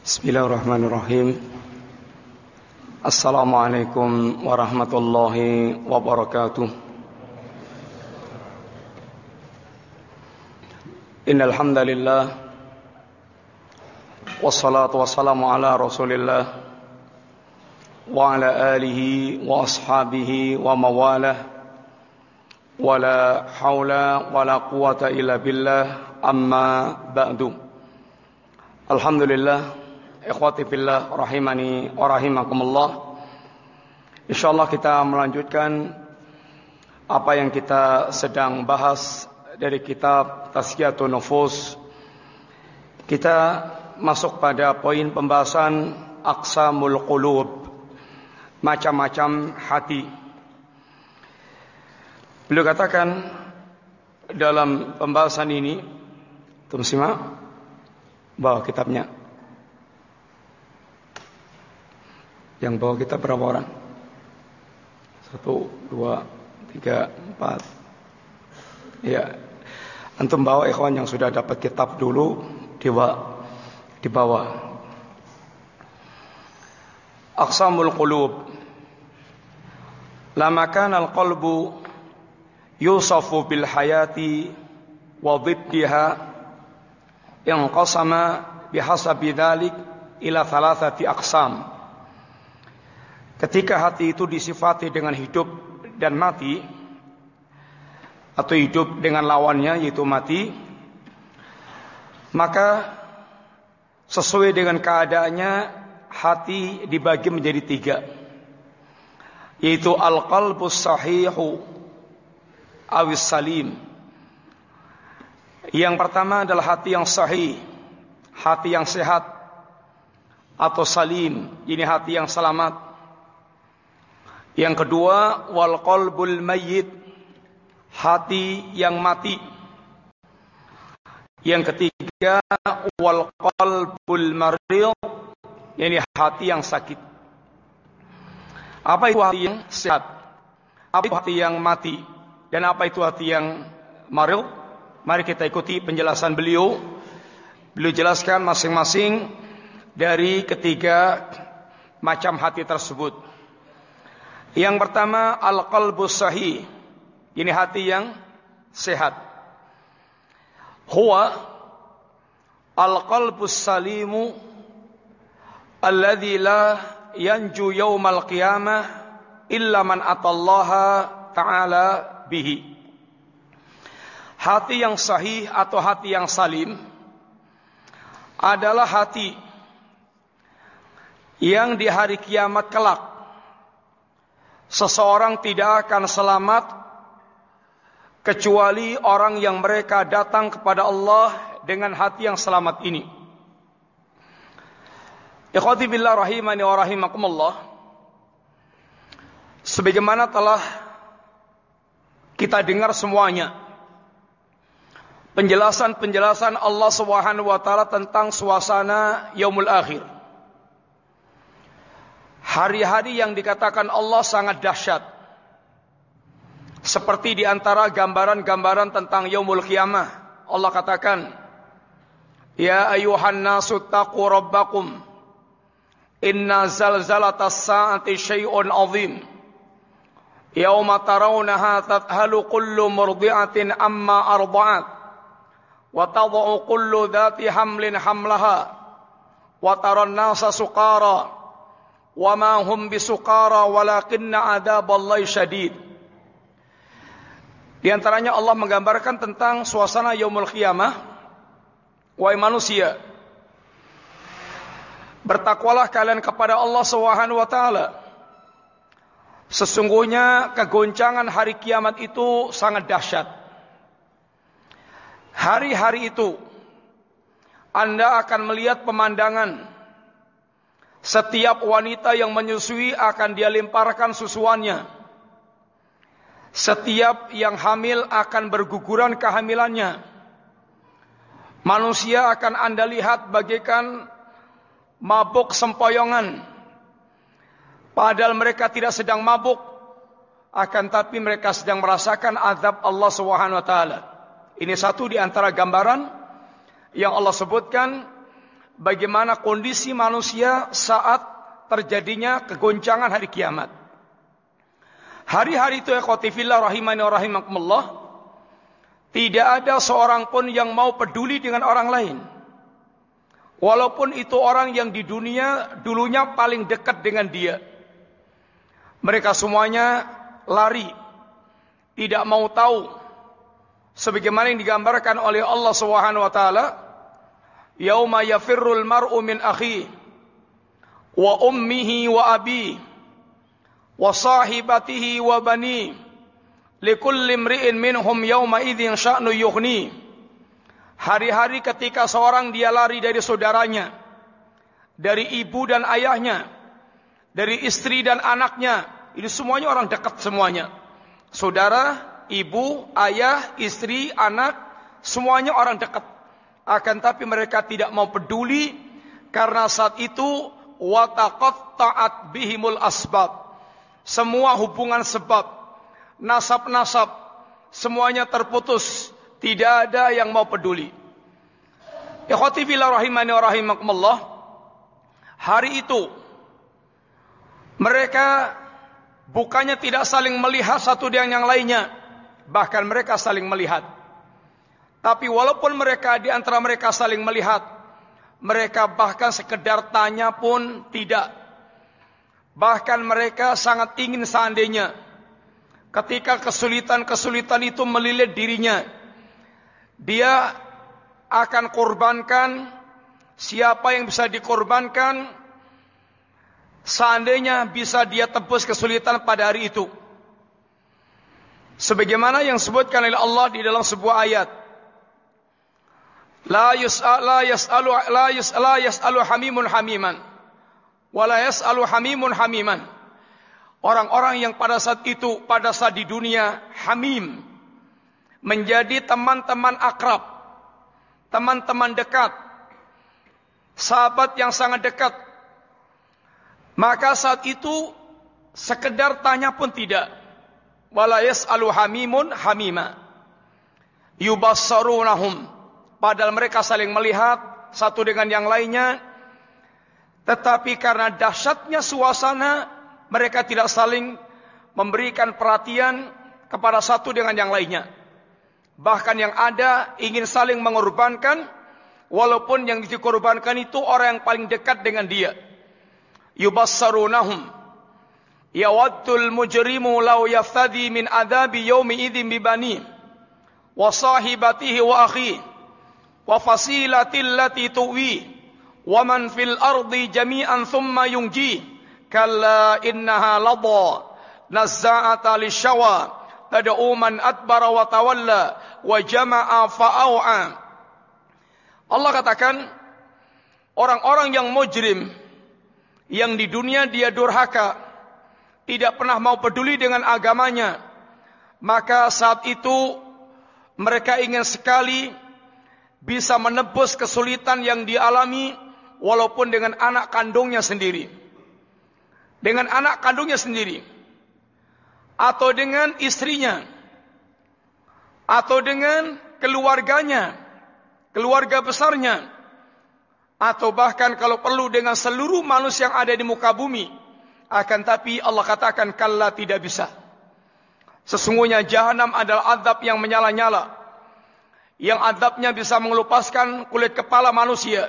Bismillahirrahmanirrahim. Assalamualaikum warahmatullahi wabarakatuh. Innal hamdalillah wassalatu wassalamu ala Rasulillah wa ala alihi wa ashabihi wa mawalah wala haula wala quwata illa billah amma ba'du. Alhamdulillah, ikhwati fillah rahimani wa rahimakumullah. Insyaallah kita melanjutkan apa yang kita sedang bahas dari kitab Tazkiyatun Nufus. Kita masuk pada poin pembahasan aqsamul qulub, macam-macam hati. Beliau katakan dalam pembahasan ini, teman simak, bawa kitabnya. Yang bawa kitab berapa orang? 1, 2, 3, 4. Ya, antum bawa ikhwan yang sudah dapat kitab dulu di bawah. Aqsamul qulub. Lama kana al-qalbu yusafu bil hayati wa dhiddiha inqasama bihasabi dzalik ila thalathati aqsam. Ketika hati itu disifati dengan hidup dan mati, atau hidup dengan lawannya yaitu mati, maka sesuai dengan keadaannya hati dibagi menjadi 3, yaitu al-qalbus sahihu awis salim. Yang pertama adalah hati yang sahih, hati yang sehat, atau salim, ini hati yang selamat. Yang kedua, wal qalbul mayyit, hati yang mati. Yang ketiga, wal qalbul marid, ini hati yang sakit. Apa itu hati yang sehat? Apa itu hati yang mati? Dan apa itu hati yang marid? Mari kita ikuti penjelasan beliau. Beliau jelaskan masing-masing dari ketiga macam hati tersebut. Yang pertama, al-qalbus sahih, ini hati yang sehat. Huwa al-qalbus salimu alladzi la yanju yaumal qiyamah illa man atallaha ta'ala bihi. Hati yang sahih atau hati yang salim adalah hati yang di hari kiamat kelak seseorang tidak akan selamat kecuali orang yang mereka datang kepada Allah dengan hati yang selamat ini. Ikhwati billah rahimani wa rahimakumullah. Sebagaimana telah kita dengar semuanya penjelasan-penjelasan Allah Subhanahu wa taala tentang suasana yaumul akhir. Hari-hari yang dikatakan Allah sangat dahsyat. Seperti di antara gambaran-gambaran tentang yaumul qiyamah, Allah katakan, "Ya ayyuhan nasu taqu rabbakum, inna zalzalatas sa'ati syai'un 'adzim. Yauma tarawunaha tadhalu kullu murdi'atin amma arda'at, wa tad'u kullu dhati hamlin hamlaha, wa taran nasa suqara, wa ma hum bisuqara walakinna adzaballahi syadid." Di antaranya Allah menggambarkan tentang suasana yaumul qiyamah. Wahai manusia, bertakwalah kalian kepada Allah Subhanahu wa taala. Sesungguhnya kegoncangan hari kiamat itu sangat dahsyat. Hari-hari itu Anda akan melihat pemandangan. Setiap wanita yang menyusui akan dia lemparkan susuannya. Setiap yang hamil akan berguguran kehamilannya. Manusia akan Anda lihat bagaikan mabuk sempoyongan. Padahal mereka tidak sedang mabuk, akan tapi mereka sedang merasakan azab Allah Subhanahu wa taala. Ini satu di antara gambaran yang Allah sebutkan bagaimana kondisi manusia saat terjadinya kegoncangan hari kiamat. Hari-hari itu ikhwati fillah rahimani wa rahimakumullah, tidak ada seorang pun yang mau peduli dengan orang lain. Walaupun itu orang yang di dunia dulunya paling dekat dengan dia. Mereka semuanya lari, tidak mau tahu. Sebagaimana yang digambarkan oleh Allah Subhanahu wa taala, yauma yafirrul mar'u min akhihi wa ummihi wa abihi wa sahibatihi wa bani likulli imri'in minhum yawma idzin sya'nu yughni. Hari-hari ketika seorang dia lari dari saudaranya, dari ibu dan ayahnya, dari istri dan anaknya. Ini semuanya orang dekat semuanya. Saudara, ibu, ayah, istri, anak, semuanya orang dekat. Akan tapi mereka tidak mau peduli karena saat itu wataqatta'at bihimul asbab. Semua hubungan sebab, nasab-nasab, semuanya terputus. Tidak ada yang mau peduli. Ikhwati fillah rahimani wa rahimakumullah, hari itu mereka bukannya tidak saling melihat satu dengan yang lainnya, bahkan mereka saling melihat. Tapi walaupun mereka di antara mereka saling melihat, mereka bahkan sekedar tanya pun tidak. Bahkan mereka sangat ingin seandainya ketika kesulitan-kesulitan itu melilit dirinya, dia akan korbankan siapa yang bisa dikorbankan seandainya bisa dia tebus kesulitan pada hari itu. Sebagaimana yang disebutkan oleh Allah di dalam sebuah ayat, la yas'alu hamimun hamiman wa la yas'alu hamimun hamiman. Orang-orang yang pada saat itu, pada saat di dunia, hamim, menjadi teman-teman akrab, teman-teman dekat, sahabat yang sangat dekat, maka saat itu sekedar tanya pun tidak. Wala yas'alu hamimun hamima yubassarunahum, padahal mereka saling melihat satu dengan yang lainnya, tetapi karena dahsyatnya suasana, mereka tidak saling memberikan perhatian kepada satu dengan yang lainnya. Bahkan yang ada ingin saling mengorbankan, walaupun yang dikorbankan itu orang yang paling dekat dengan dia. Yubassarunahum yawaddul mujrimu law yaftadi min adzabi yaumi idzin bibani wa sahibatihi wa akhi wa fasilatil lati tuwi wa man fil ardi jami'an thumma yunji kalla innaha ladha nazza'ata lishawa tad'u man adbara wa tawalla wa jama'a fa'au'a. Allah katakan, orang-orang yang mujrim, yang di dunia dia durhaka, tidak pernah mau peduli dengan agamanya, maka saat itu mereka ingin sekali bisa menebus kesulitan yang dialami, walaupun dengan anak kandungnya sendiri. Dengan anak kandungnya sendiri, atau dengan istrinya, atau dengan keluarganya, keluarga besarnya, atau bahkan kalau perlu dengan seluruh manusia yang ada di muka bumi. Akan tapi Allah katakan, kalla, tidak bisa. Sesungguhnya jahanam adalah azab yang menyala-nyala, yang azabnya bisa mengelupaskan kulit kepala manusia,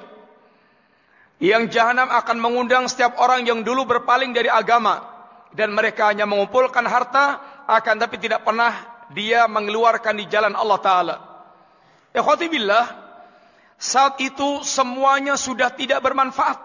yang jahanam akan mengundang setiap orang yang dulu berpaling dari agama, dan mereka hanya mengumpulkan harta, akan tapi tidak pernah dia mengeluarkan di jalan Allah Ta'ala. Ikhwati billah, saat itu semuanya sudah tidak bermanfaat.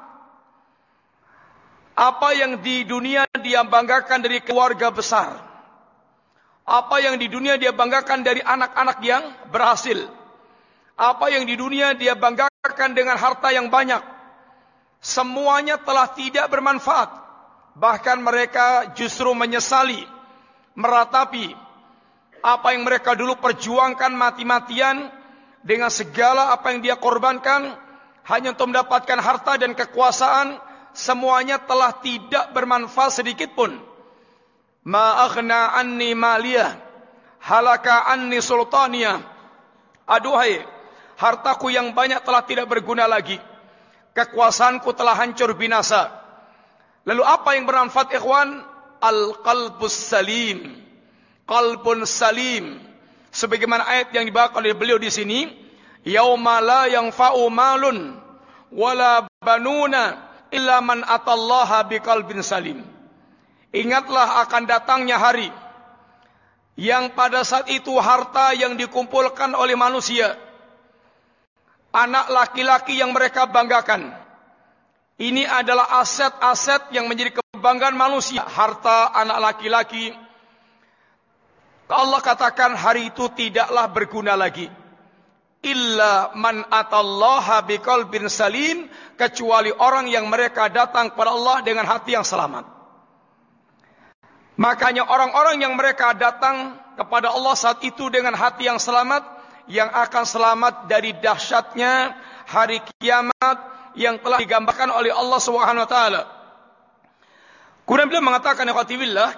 Apa yang di dunia dia banggakan dari keluarga besar, apa yang di dunia dia banggakan dari anak-anak yang berhasil, apa yang di dunia dia banggakan dengan harta yang banyak, semuanya telah tidak bermanfaat. Bahkan mereka justru menyesali, meratapi apa yang mereka dulu perjuangkan mati-matian, dengan segala apa yang dia korbankan hanya untuk mendapatkan harta dan kekuasaan, semuanya telah tidak bermanfaat sedikit pun. Ma aghna anni maliyah halaka anni sultaniyah. Aduhai, hartaku yang banyak telah tidak berguna lagi, kekuasaanku telah hancur binasa. Lalu apa yang bermanfaat ikhwan? Al-qalbus salim. Qalbun salim. Sebagaimana ayat yang dibawakan oleh beliau di sini, yauma la yanfa'u malun wala banuna illa man atallaha biqalbin salim. Ingatlah akan datangnya hari yang pada saat itu harta yang dikumpulkan oleh manusia, anak laki-laki yang mereka banggakan, ini adalah aset-aset yang menjadi kebanggaan manusia, harta anak laki-laki. Allah katakan hari itu tidaklah berguna lagi. Illa man atallaha biqalbin salim, kecuali orang yang mereka datang kepada Allah dengan hati yang selamat. Makanya orang-orang yang mereka datang kepada Allah saat itu dengan hati yang selamat, yang akan selamat dari dahsyatnya hari kiamat yang telah digambarkan oleh Allah Subhanahu wa taala. Kemudian beliau mengatakan ikhwatillah,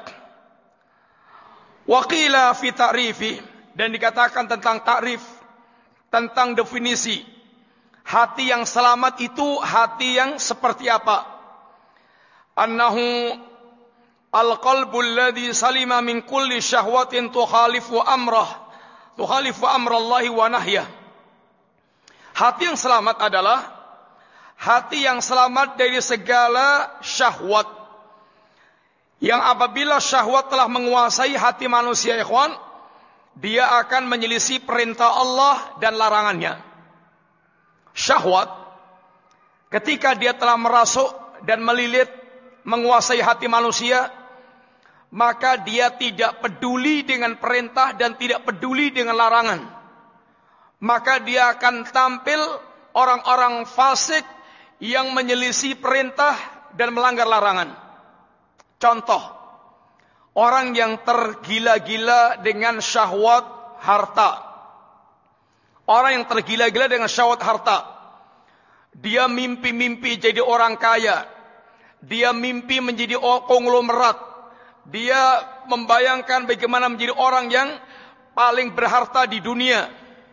wa qila fi ta'rifi, dan dikatakan tentang ta'rif, tentang definisi hati yang selamat itu hati yang seperti apa? Annahu al-qalbul ladzi salima min kulli syahwatin tukhalifu amrallahi wa nahyah. Hati yang selamat adalah hati yang selamat dari segala syahwat. Yang apabila syahwat telah menguasai hati manusia ikhwan, dia akan menyelisih perintah Allah dan larangannya. Syahwat ketika dia telah merasuk dan melilit menguasai hati manusia, maka dia tidak peduli dengan perintah dan tidak peduli dengan larangan. Maka dia akan tampil orang-orang fasik yang menyelisih perintah dan melanggar larangan. Contoh, orang yang tergila-gila dengan syahwat harta. Orang yang tergila-gila dengan syahwat harta. Dia mimpi-mimpi jadi orang kaya. Dia mimpi menjadi konglomerat. Dia membayangkan bagaimana menjadi orang yang paling berharta di dunia.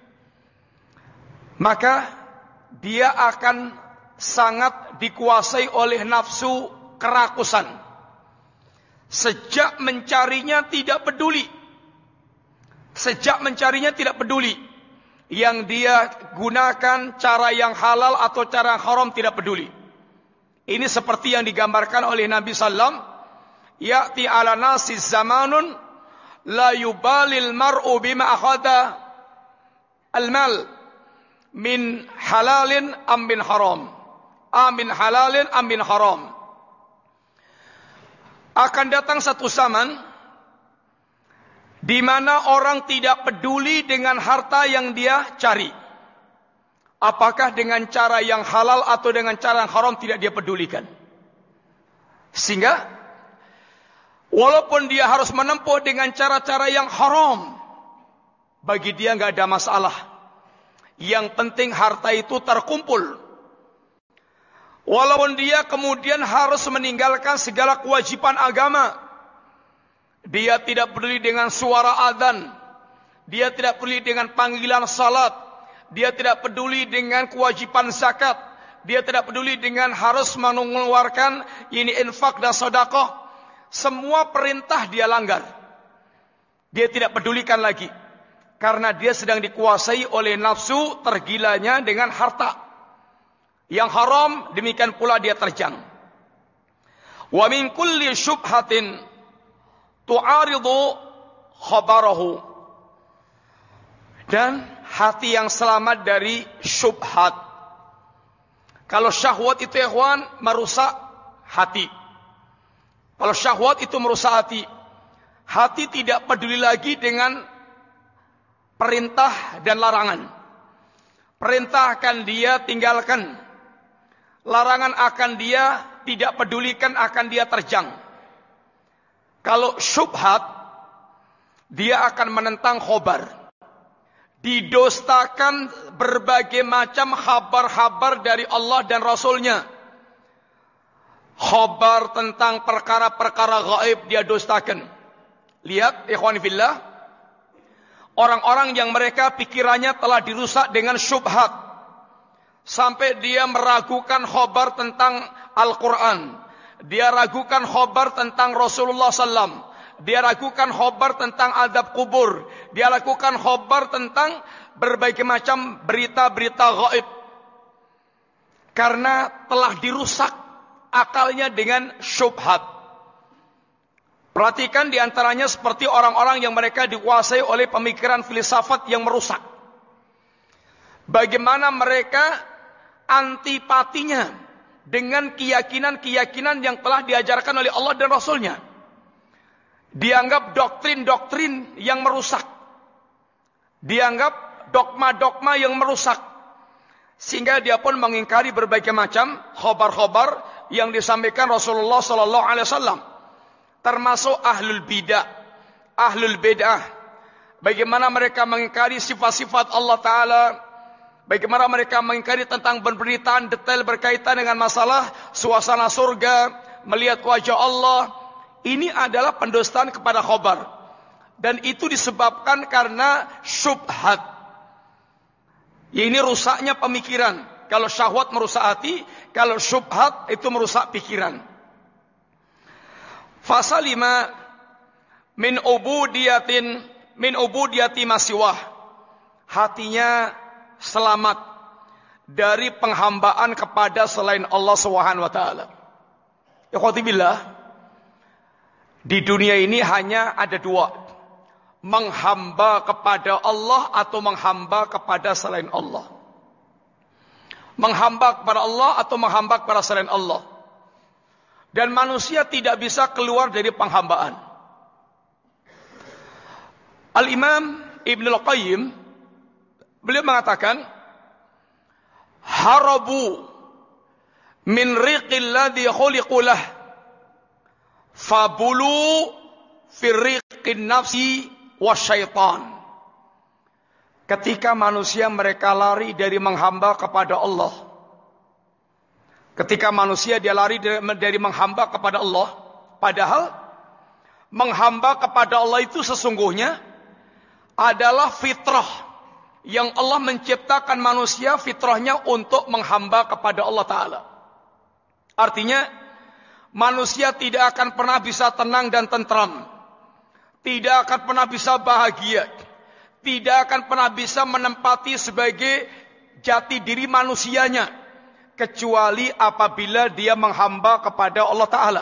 Maka dia akan sangat dikuasai oleh nafsu kerakusan. Sejak mencarinya tidak peduli. Sejak mencarinya tidak peduli. Yang dia gunakan cara yang halal atau cara yang haram tidak peduli. Ini seperti yang digambarkan oleh Nabi sallallahu ya'ti ala nasi zamanun la yubalil mar'u bima akhadha al-mal min halalin am min haram. Amin halalin am min haram. Akan datang satu zaman di mana orang tidak peduli dengan harta yang dia cari. Apakah dengan cara yang halal atau dengan cara yang haram tidak dia pedulikan. Sehingga walaupun dia harus menempuh dengan cara-cara yang haram, bagi dia nggak ada masalah. Yang penting harta itu terkumpul. Walaupun dia kemudian harus meninggalkan segala kewajiban agama. Dia tidak peduli dengan suara adzan. Dia tidak peduli dengan panggilan salat. Dia tidak peduli dengan kewajiban zakat. Dia tidak peduli dengan harus mengeluarkan ini infak dan sedekah. Semua perintah dia langgar. Dia tidak pedulikan lagi. Karena dia sedang dikuasai oleh nafsu tergilanya dengan harta. Yang haram demikian pula dia terjang. Wa min kulli syubhatin tu'aridu khabarahu. Dan hati yang selamat dari syubhat. Kalau syahwat itu ikhwan merusak hati. Kalau syahwat itu merusak hati. Hati tidak peduli lagi dengan perintah dan larangan. Perintah akan dia tinggalkan. Larangan akan dia tidak pedulikan, akan dia terjang. Kalau syubhat, dia akan menentang khobar. Didustakan berbagai macam kabar-kabar dari Allah dan Rasulnya. Khabar tentang perkara-perkara gaib dia dustakan. Lihat ikhwan fillah, orang-orang yang mereka pikirannya telah dirusak dengan syubhat. Sampai dia meragukan khobar tentang Al-Quran. Dia ragukan khobar tentang Rasulullah SAW. Dia ragukan khobar tentang adab kubur. Dia lakukan khobar tentang berbagai macam berita-berita gaib. Karena telah dirusak akalnya dengan syubhat. Perhatikan diantaranya seperti orang-orang yang mereka dikuasai oleh pemikiran filsafat yang merusak. Bagaimana mereka antipatinya dengan keyakinan-keyakinan yang telah diajarkan oleh Allah dan Rasulnya. Dianggap doktrin-doktrin yang merusak. Dianggap dogma-dogma yang merusak. Sehingga dia pun mengingkari berbagai macam khobar-khobar yang disampaikan Rasulullah SAW. Termasuk ahlul bidah, ahlul bid'ah. Bagaimana mereka mengingkari sifat-sifat Allah Ta'ala. Bagaimana mereka mengingkari tentang pemberitaan detail berkaitan dengan masalah suasana surga, melihat wajah Allah. Ini adalah pendustaan kepada khobar. Dan itu disebabkan karena syubhat. Ini rusaknya pemikiran. Kalau syahwat merusak hati, kalau syubhat itu merusak pikiran. Fasalima min ubudiyati masiwah. Hatinya selamat dari penghambaan kepada selain Allah Subhanahu wa taala. Ikhwati billah, di dunia ini hanya ada dua. Menghamba kepada Allah atau menghamba kepada selain Allah. Menghamba kepada Allah atau menghamba kepada selain Allah. Dan manusia tidak bisa keluar dari penghambaan. Al-Imam Ibnul Qayyim beliau mengatakan, harabu min riqil ladzi khuliqulah fabulu fi riqin nafsi wasyaitan. Ketika manusia mereka lari dari menghamba kepada Allah. Ketika manusia dia lari dari menghamba kepada Allah. Padahal menghamba kepada Allah itu sesungguhnya adalah fitrah. Yang Allah menciptakan manusia fitrahnya untuk menghamba kepada Allah Ta'ala. Artinya, manusia tidak akan pernah bisa tenang dan tentram. Tidak akan pernah bisa bahagia. Tidak akan pernah bisa menempati sebagai jati diri manusianya. Kecuali apabila dia menghamba kepada Allah Ta'ala.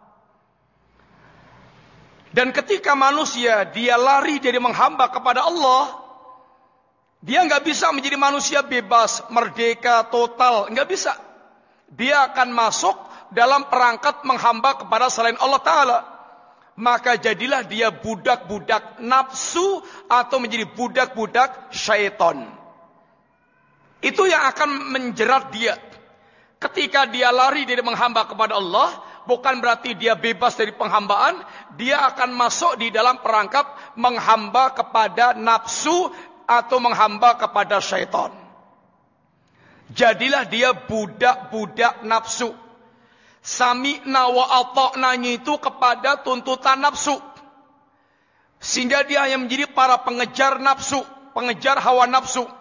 Dan ketika manusia dia lari dari menghamba kepada Allah, dia nggak bisa menjadi manusia bebas, merdeka, total. Nggak bisa. Dia akan masuk dalam perangkat menghamba kepada selain Allah Ta'ala. Maka jadilah dia budak-budak nafsu atau menjadi budak-budak syaitan. Itu yang akan menjerat dia. Ketika dia lari dari menghamba kepada Allah, bukan berarti dia bebas dari penghambaan. Dia akan masuk di dalam perangkap menghamba kepada nafsu atau menghamba kepada syaitan. Jadilah dia budak-budak nafsu. Sami'na wa ata'nanya itu kepada tuntutan nafsu. Sehingga dia hanya menjadi para pengejar nafsu, pengejar hawa nafsu.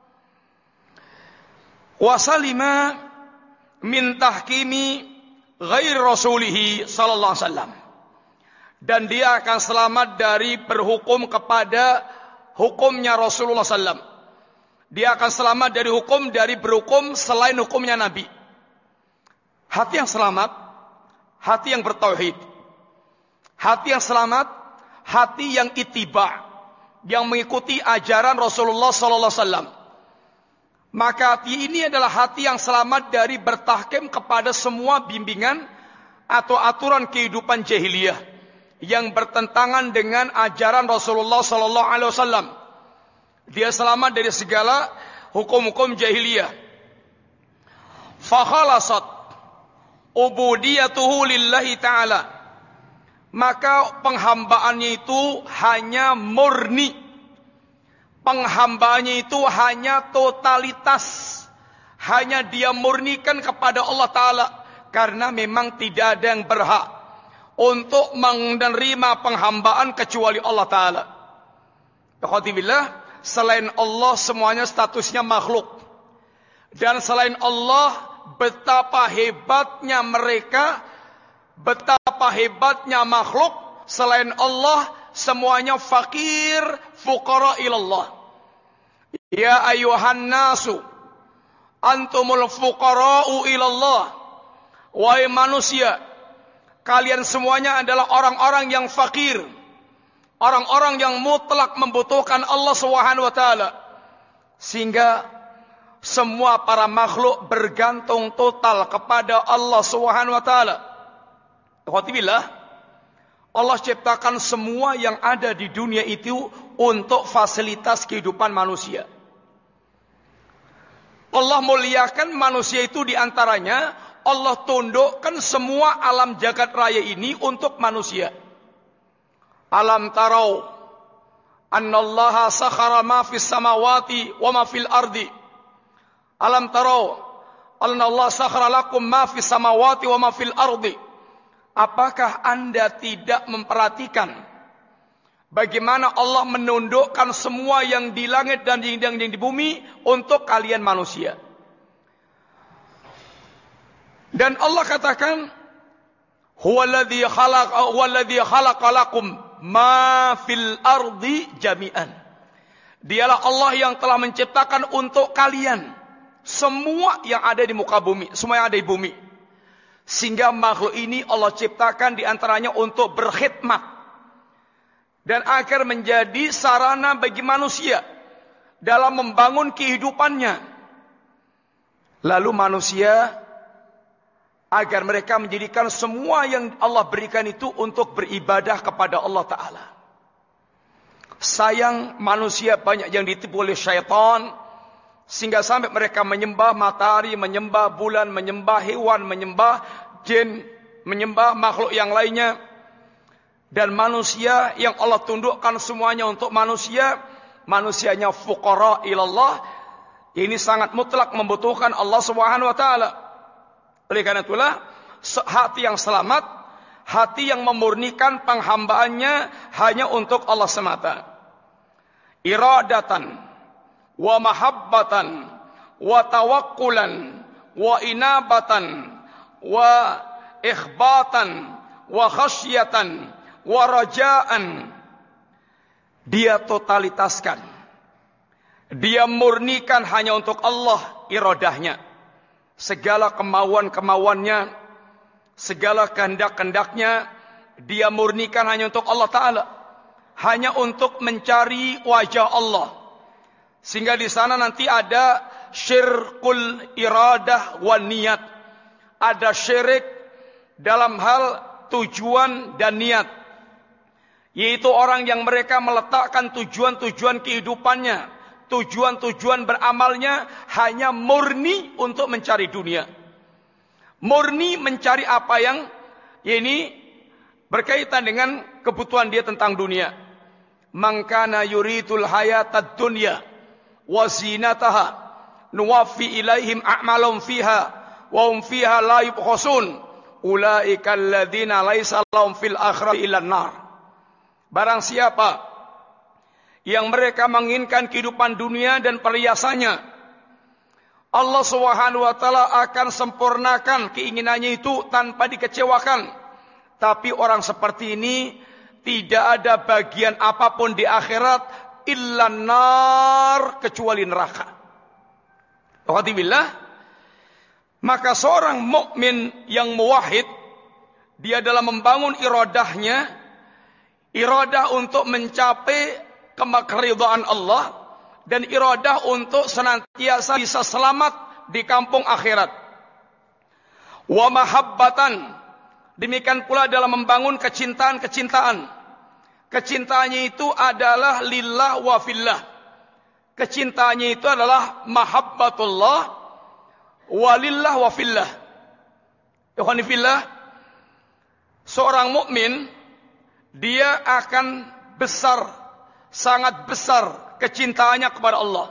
Wasalima min tahkimi ghairi rasulihi sallallahu alaihi wasallam. Dan dia akan selamat dari berhukum kepada hukumnya Rasulullah SAW. Dia akan selamat dari hukum, dari berhukum selain hukumnya Nabi. Hati yang selamat, hati yang bertauhid. Hati yang selamat, hati yang ittiba, yang mengikuti ajaran Rasulullah SAW. Maka hati ini adalah hati yang selamat dari bertahkim kepada semua bimbingan atau aturan kehidupan jahiliyah yang bertentangan dengan ajaran Rasulullah sallallahu alaihi wasallam. Dia selamat dari segala hukum-hukum jahiliyah. Fa khalasat ubudiyatuhu lillahi ta'ala. Maka penghambaannya itu hanya murni. Penghambaannya itu hanya totalitas. Hanya dia murnikan kepada Allah Ta'ala. Karena memang tidak ada yang berhak untuk menerima penghambaan kecuali Allah Ta'ala. Ikhwati billah, selain Allah semuanya statusnya makhluk. Dan selain Allah, betapa hebatnya mereka, betapa hebatnya makhluk selain Allah, semuanya fakir, fuqara ilallah. Ya ayuhan nasu, antumul fuqara'u ilallah. Wahai manusia, kalian semuanya adalah orang-orang yang fakir, orang-orang yang mutlak membutuhkan Allah Subhanahu wa taala. Sehingga semua para makhluk bergantung total kepada Allah Subhanahu wa taala. Alhamdulillah, Allah ciptakan semua yang ada di dunia itu untuk fasilitas kehidupan manusia. Allah muliakan manusia itu di antaranya, Allah tundukkan semua alam jagat raya ini untuk manusia. Alam tarau annallaha sakhara ma fis samawati wa ma fil ardi. Alam tarau annallaha sakhara lakum ma fis samawati wa ma fil ardi. Apakah Anda tidak memperhatikan bagaimana Allah menundukkan semua yang di langit dan yang di bumi untuk kalian manusia? Dan Allah katakan, huwaladzi khalaqa lakum ma fil ardi jami'an. Dialah Allah yang telah menciptakan untuk kalian semua yang ada di muka bumi, semua yang ada di bumi. Sehingga makhluk ini Allah ciptakan di antaranya untuk berkhidmat dan agar menjadi sarana bagi manusia dalam membangun kehidupannya. Lalu manusia agar mereka menjadikan semua yang Allah berikan itu untuk beribadah kepada Allah Ta'ala. Sayang manusia banyak yang ditipu oleh syaitan, sehingga sampai mereka menyembah matahari, menyembah bulan, menyembah hewan, menyembah jin, menyembah makhluk yang lainnya. Dan manusia yang Allah tundukkan semuanya untuk manusia, manusianya fuqara ilallah, ini sangat mutlak membutuhkan Allah Subhanahu wa taala. Oleh karena itulah, hati yang selamat, hati yang memurnikan penghambaannya hanya untuk Allah semata. Iradatan wa mahabbatan wa tawakkulan wa inabatan wa ikhbatan wa khasyatan wa rajaan. Dia totalitaskan, dia murnikan hanya untuk Allah iradahnya. Segala kemauan-kemauannya, segala kehendak-kehendaknya, dia murnikan hanya untuk Allah Ta'ala, hanya untuk mencari wajah Allah. Sehingga di sana nanti ada syirkul iradah wan niat. Ada syirik dalam hal tujuan dan niat. Yaitu orang yang mereka meletakkan tujuan-tujuan kehidupannya, tujuan-tujuan beramalnya hanya murni untuk mencari dunia. Murni mencari apa yang ini berkaitan dengan kebutuhan dia tentang dunia. Man kana yuridul hayatad dunya wa zinataha nuwaffi ilaihim a'malahum fiha wa hum fiha la yubkhasun ulaika alladzina laisa lahum fil akhirati illan nar. Barang siapa yang mereka menginginkan kehidupan dunia dan perhiasannya, Allah Subhanahu wa taala akan sempurnakan keinginannya itu tanpa dikecewakan. Tapi orang seperti ini tidak ada bagian apapun di akhirat illa nar, kecuali neraka. Alhamdulillah. Maka seorang mukmin yang muwahhid, dia dalam membangun iradahnya, iradah untuk mencapai keridhaan Allah, dan iradah untuk senantiasa bisa selamat di kampung akhirat. Wa mahabbatan, demikian pula dalam membangun kecintaan-kecintaan. Kecintaannya itu adalah lillah wa fillah. Kecintaannya itu adalah mahabbatullah walillah wa fillah. Ikhwani fillah, seorang mukmin dia akan besar, sangat besar kecintaannya kepada Allah.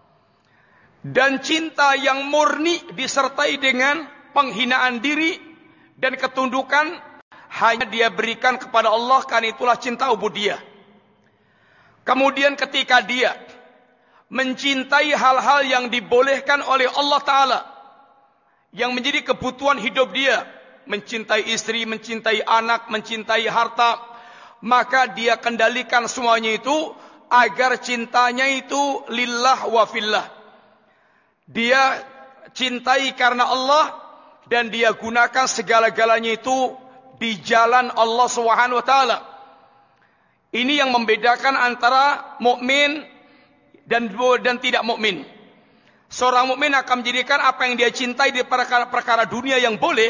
Dan cinta yang murni disertai dengan penghinaan diri dan ketundukan hanya dia berikan kepada Allah, karena itulah cinta ubudiyah. Kemudian ketika dia mencintai hal-hal yang dibolehkan oleh Allah Ta'ala, yang menjadi kebutuhan hidup dia, mencintai istri, mencintai anak, mencintai harta, maka dia kendalikan semuanya itu agar cintanya itu lillah wa fillah. Dia cintai karena Allah dan dia gunakan segala-galanya itu di jalan Allah Subhanahu wa taala. Ini yang membedakan antara mukmin dan tidak mukmin. Seorang mukmin akan menjadikan apa yang dia cintai di perkara dunia yang boleh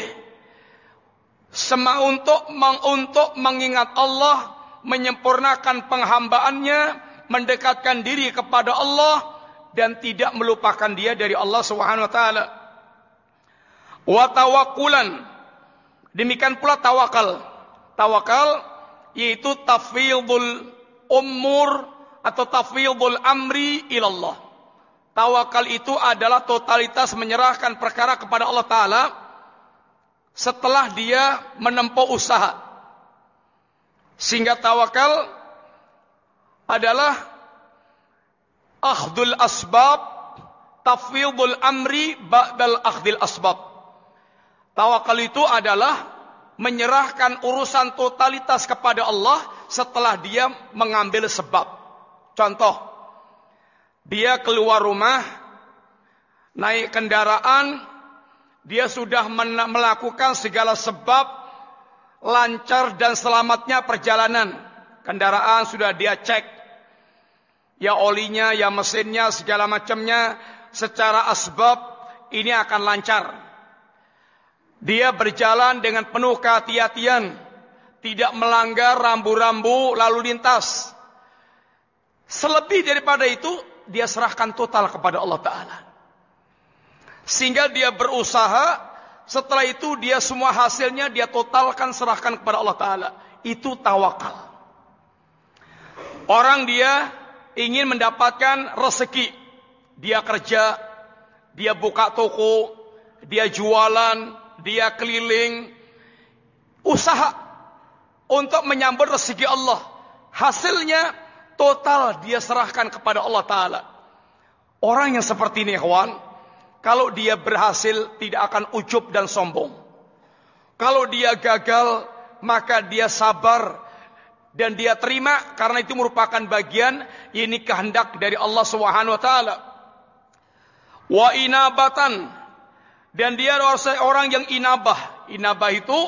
untuk mengingat Allah, menyempurnakan penghambaannya, mendekatkan diri kepada Allah dan tidak melupakan dia dari Allah Subhanahu wa taala. Wa tawakkulan, demikian pula tawakal. Tawakal yaitu tafwidul umur atau tafwidul amri ilallah. Tawakal itu adalah totalitas menyerahkan perkara kepada Allah Ta'ala setelah dia menempuh usaha. Sehingga tawakal adalah akhdul asbab, tafwidul amri ba'dal akhdil asbab. Tawakal itu adalah menyerahkan urusan totalitas kepada Allah setelah dia mengambil sebab. Contoh, dia keluar rumah, naik kendaraan, dia sudah melakukan segala sebab lancar dan selamatnya perjalanan. Kendaraan sudah dia cek, ya olinya, ya mesinnya, segala macamnya, secara asbab ini akan lancar. Dia berjalan dengan penuh kehati-hatian, tidak melanggar rambu-rambu lalu lintas. Selebih daripada itu, dia serahkan total kepada Allah Ta'ala. Sehingga dia berusaha, setelah itu dia semua hasilnya dia totalkan, serahkan kepada Allah Ta'ala. Itu tawakal. Orang dia ingin mendapatkan rezeki. Dia kerja, dia buka toko, dia jualan, dia keliling, usaha untuk menyambut rezeki Allah. Hasilnya total dia serahkan kepada Allah Ta'ala. Orang yang seperti ini, kawan, kalau dia berhasil tidak akan ujub dan sombong. Kalau dia gagal, maka dia sabar dan dia terima karena itu merupakan bagian ini kehendak dari Allah Subhanahu wa taala. Wa inabatan, dan dia orang yang inabah. Inabah itu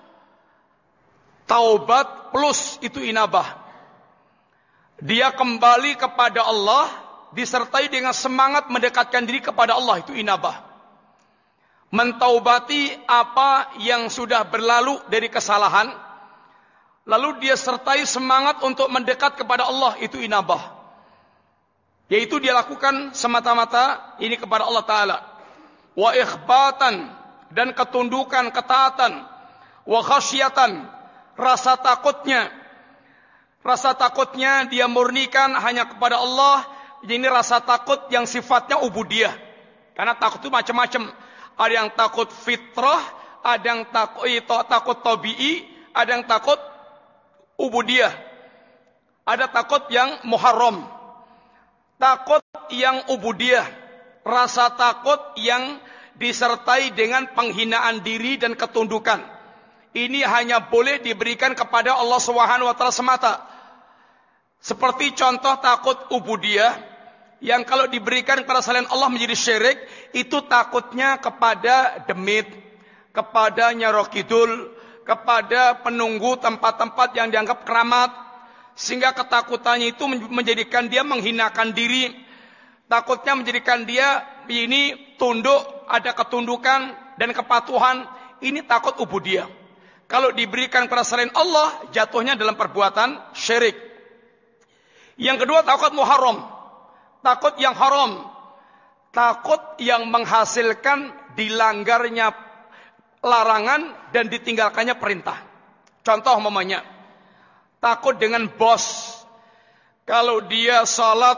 taubat plus itu inabah. Dia kembali kepada Allah disertai dengan semangat mendekatkan diri kepada Allah, itu inabah. Mentaubati apa yang sudah berlalu dari kesalahan, lalu dia sertai semangat untuk mendekat kepada Allah, itu inabah. Yaitu dia lakukan semata-mata ini kepada Allah Ta'ala. Wa ikhbatan, dan ketundukan, ketaatan. Wa khasyatan, rasa takutnya. Rasa takutnya dia murnikan hanya kepada Allah. Ini rasa takut yang sifatnya ubudiyah. Karena takut itu macam-macam. Ada yang takut fitrah, ada yang takut tabi'i, ada yang takut ubudiyah. Ada takut yang muharram. Takut yang ubudiyah. Rasa takut yang disertai dengan penghinaan diri dan ketundukan. Ini hanya boleh diberikan kepada Allah Subhanahu wa taala semata. Seperti contoh takut ubudiyah yang kalau diberikan kepada selain Allah menjadi syirik, itu takutnya kepada demit, kepada Nyaro Kidul, kepada penunggu tempat-tempat yang dianggap keramat, sehingga ketakutannya itu menjadikan dia menghinakan diri. Takutnya menjadikan dia ini tunduk, ada ketundukan dan kepatuhan. Ini takut ubudiyah. Kalau diberikan kepada selain Allah, jatuhnya dalam perbuatan syirik. Yang kedua, takut muharram. Takut yang haram. Takut yang menghasilkan dilanggarnya larangan dan ditinggalkannya perintah. Contoh umpamanya, takut dengan bos. Kalau dia salat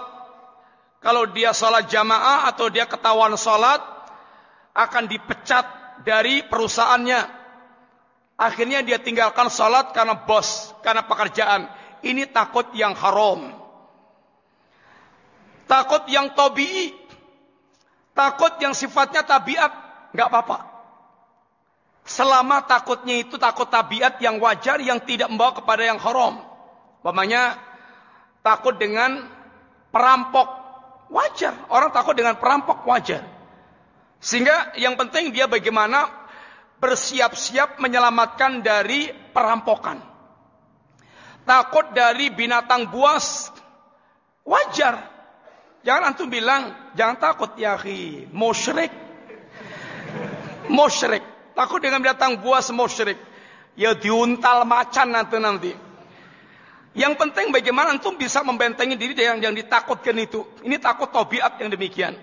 jamaah atau dia ketahuan salat, akan dipecat dari perusahaannya. Akhirnya dia tinggalkan salat karena bos, karena pekerjaan. Ini takut yang haram. takut yang tabi'i, takut yang sifatnya tabiat, nggak apa-apa. Selama takutnya itu takut tabiat yang wajar, yang tidak membawa kepada yang haram. Umpamanya takut dengan perampok, wajar. Orang takut dengan perampok, wajar. Sehingga yang penting dia bagaimana bersiap-siap menyelamatkan dari perampokan. Takut dari binatang buas, wajar. Jangan antum bilang, jangan takut ya akhi, musyrik. Musyrik. Takut dengan binatang buas, musyrik. Ya diuntal macan nanti. Yang penting bagaimana antum bisa membentengi diri dari yang ditakutkan itu. Ini takut tabiat yang demikian.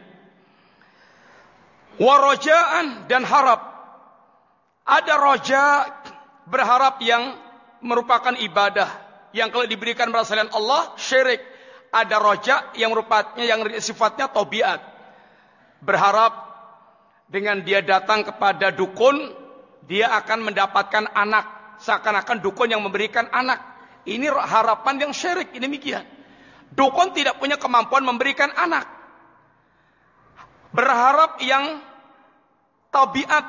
Warojaan dan harap. Ada roja, berharap yang merupakan ibadah. Yang kalau diberikan pada selain Allah, syirik. Ada roja yang merupakan yang sifatnya tabiat. Berharap dengan dia datang kepada dukun, dia akan mendapatkan anak. Seakan-akan dukun yang memberikan anak. Ini harapan yang syirik, ini demikian. Dukun tidak punya kemampuan memberikan anak. Berharap yang tabiat.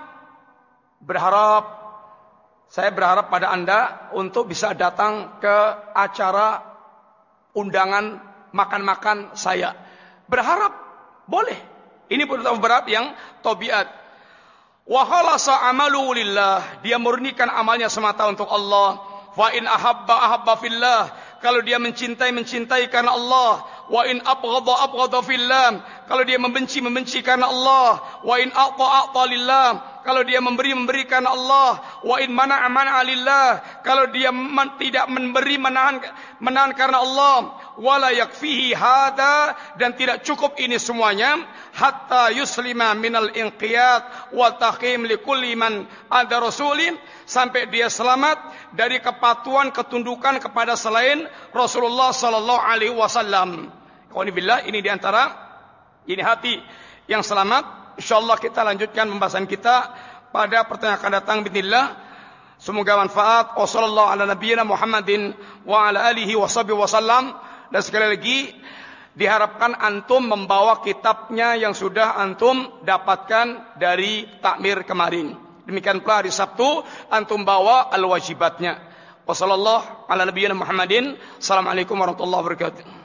Saya berharap pada Anda untuk bisa datang ke acara undangan makan-makan saya. Berharap, boleh. Ini berharap yang tabiat. Wa khalasa amalu lillah. Dia murnikan amalnya semata untuk Allah. Wa in ahabba fillah. Kalau dia mencintai karena Allah. Wa in abghadha fillah. Kalau dia membenci karena Allah. Wa in a'ta lillah. Kalau dia memberi karena Allah. Wa in mana'a lillah. Kalau dia tidak memberi menahan karena Allah. Wala yakfihi hada. Dan tidak cukup ini semuanya. Hatta yuslima minal inqiyat. Wa taqim likulli man ada rasulin. Sampai dia selamat dari kepatuhan, ketundukan kepada selain Rasulullah sallallahu alaihi wasallam. Qanibillah, ini diantara ini hati yang selamat. InsyaAllah kita lanjutkan pembahasan kita pada pertemuan akan datang bismillah. Semoga manfaat. Wassallallahu ala nabiyyina Muhammadin wa ala alihi washabihi wasallam. Dan sekali lagi diharapkan antum membawa kitabnya yang sudah antum dapatkan dari takmir kemarin. Demikian pula hari Sabtu antum bawa al-wajibatnya. Wassallallahu ala nabiyyina Muhammadin. Assalamualaikum warahmatullahi wabarakatuh.